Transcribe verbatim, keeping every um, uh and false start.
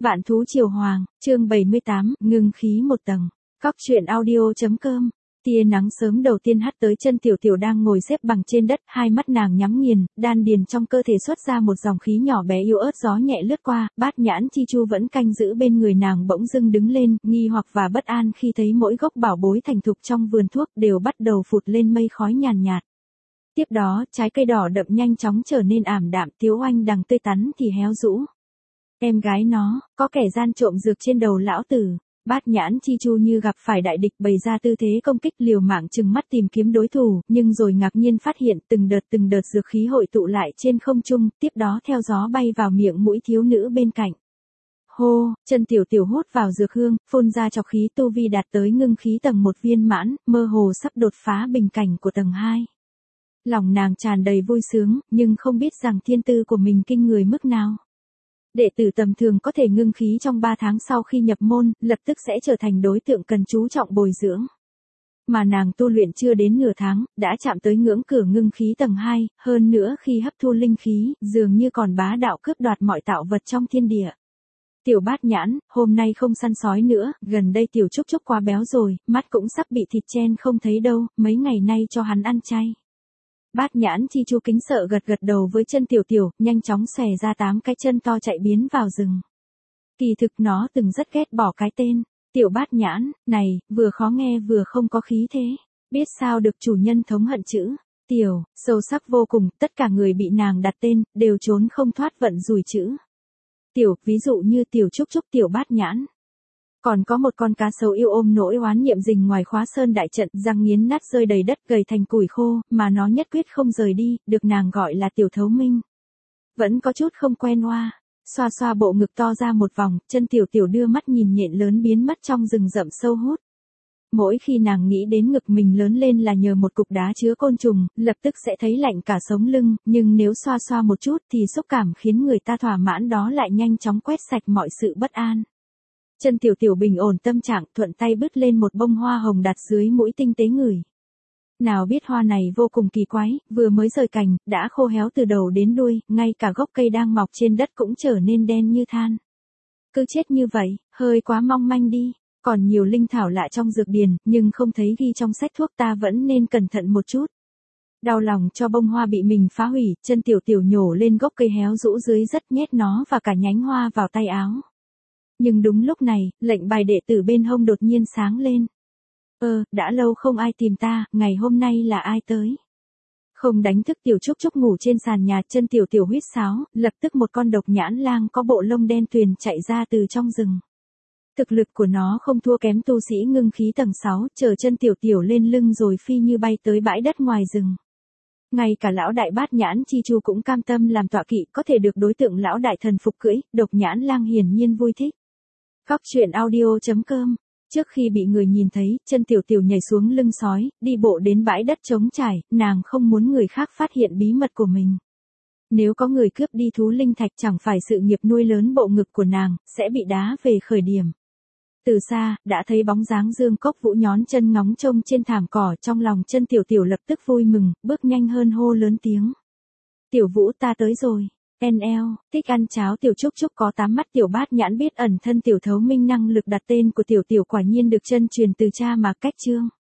Vạn thú triều hoàng, chương bảy mươi tám, ngưng khí một tầng. Cóc truyện audio chấm com. Tia nắng sớm đầu tiên hắt tới chân Tiểu Tiểu đang ngồi xếp bằng trên đất, hai mắt nàng nhắm nghiền, đan điền trong cơ thể xuất ra một dòng khí nhỏ bé yếu ớt, gió nhẹ lướt qua, Bát Nhãn Chi Chu vẫn canh giữ bên người nàng bỗng dưng đứng lên, nghi hoặc và bất an khi thấy mỗi gốc bảo bối thành thục trong vườn thuốc đều bắt đầu phụt lên mây khói nhàn nhạt, nhạt. Tiếp đó, trái cây đỏ đậm nhanh chóng trở nên ảm đạm, tiếu oanh đằng tươi tắn thì héo rũ. Em gái nó, có kẻ gian trộm dược trên đầu lão tử. Bát Nhãn Chi Chu như gặp phải đại địch bày ra tư thế công kích liều mạng trừng mắt tìm kiếm đối thủ, nhưng rồi ngạc nhiên phát hiện từng đợt từng đợt dược khí hội tụ lại trên không trung, tiếp đó theo gió bay vào miệng mũi thiếu nữ bên cạnh. Hô, chân Tiểu Tiểu hút vào dược hương, phun ra trọc khí, tu vi đạt tới ngưng khí tầng một viên mãn, mơ hồ sắp đột phá bình cảnh của tầng hai. Lòng nàng tràn đầy vui sướng, nhưng không biết rằng thiên tư của mình kinh người mức nào. Đệ tử tầm thường có thể ngưng khí trong ba tháng sau khi nhập môn, lập tức sẽ trở thành đối tượng cần chú trọng bồi dưỡng. Mà nàng tu luyện chưa đến nửa tháng, đã chạm tới ngưỡng cửa ngưng khí tầng hai, hơn nữa khi hấp thu linh khí, dường như còn bá đạo cướp đoạt mọi tạo vật trong thiên địa. Tiểu Bát Nhãn, hôm nay không săn sói nữa, gần đây Tiểu Trúc Trúc quá béo rồi, mắt cũng sắp bị thịt chen không thấy đâu, mấy ngày nay cho hắn ăn chay. Bát Nhãn Chi Chu kính sợ gật gật đầu với chân Tiểu Tiểu, nhanh chóng xòe ra tám cái chân to chạy biến vào rừng. Kỳ thực nó từng rất ghét bỏ cái tên Tiểu Bát Nhãn này, vừa khó nghe vừa không có khí thế. Biết sao được chủ nhân thống hận chữ Tiểu, sâu sắc vô cùng, tất cả người bị nàng đặt tên, đều trốn không thoát vận rủi chữ Tiểu, ví dụ như Tiểu Trúc Trúc, Tiểu Bát Nhãn. Còn có một con cá sấu yêu ôm nỗi oán niệm rình ngoài khóa sơn đại trận, răng nghiến nát rơi đầy đất gầy thành củi khô, mà nó nhất quyết không rời đi, được nàng gọi là Tiểu Thấu Minh. Vẫn có chút không quen oa. Xoa xoa bộ ngực to ra một vòng, chân Tiểu Tiểu đưa mắt nhìn nhện lớn biến mất trong rừng rậm sâu hút. Mỗi khi nàng nghĩ đến ngực mình lớn lên là nhờ một cục đá chứa côn trùng, lập tức sẽ thấy lạnh cả sống lưng, nhưng nếu xoa xoa một chút thì xúc cảm khiến người ta thỏa mãn đó lại nhanh chóng quét sạch mọi sự bất an. Chân Tiểu Tiểu bình ổn tâm trạng, thuận tay bứt lên một bông hoa hồng đặt dưới mũi tinh tế ngửi. Nào biết hoa này vô cùng kỳ quái, vừa mới rời cành, đã khô héo từ đầu đến đuôi, ngay cả gốc cây đang mọc trên đất cũng trở nên đen như than. Cứ chết như vậy, hơi quá mong manh đi. Còn nhiều linh thảo lạ trong dược điền, nhưng không thấy ghi trong sách thuốc, ta vẫn nên cẩn thận một chút. Đau lòng cho bông hoa bị mình phá hủy, chân Tiểu Tiểu nhổ lên gốc cây héo rũ dưới rất nhét nó và cả nhánh hoa vào tay áo. Nhưng đúng lúc này, lệnh bài đệ tử bên hông đột nhiên sáng lên. Ơ, đã lâu không ai tìm ta, ngày hôm nay là ai tới? Không đánh thức Tiểu Trúc Trúc ngủ trên sàn nhà, chân Tiểu Tiểu huýt sáo, lập tức một con độc nhãn lang có bộ lông đen tuyền chạy ra từ trong rừng. Thực lực của nó không thua kém tu sĩ ngưng khí tầng sáu, chờ chân Tiểu Tiểu lên lưng rồi phi như bay tới bãi đất ngoài rừng. Ngay cả lão đại Bát Nhãn Chi Chu cũng cam tâm làm tọa kỵ, có thể được đối tượng lão đại thần phục cưỡi, độc nhãn lang hiển nhiên vui thích. Cóc truyện audio chấm com. Trước khi bị người nhìn thấy, chân Tiểu Tiểu nhảy xuống lưng sói, đi bộ đến bãi đất trống trải, nàng không muốn người khác phát hiện bí mật của mình. Nếu có người cướp đi thú linh thạch chẳng phải sự nghiệp nuôi lớn bộ ngực của nàng, sẽ bị đá về khởi điểm. Từ xa, đã thấy bóng dáng Dương Cốc Vũ nhón chân ngóng trông trên thảm cỏ, trong lòng chân Tiểu Tiểu lập tức vui mừng, bước nhanh hơn hô lớn tiếng. Tiểu Vũ, ta tới rồi. en lờ, thích ăn cháo Tiểu Trúc Trúc có tám mắt. Tiểu Bát Nhãn biết ẩn thân Tiểu Thấu Minh, năng lực đặt tên của Tiểu Tiểu quả nhiên được chân truyền từ cha mà cách chương.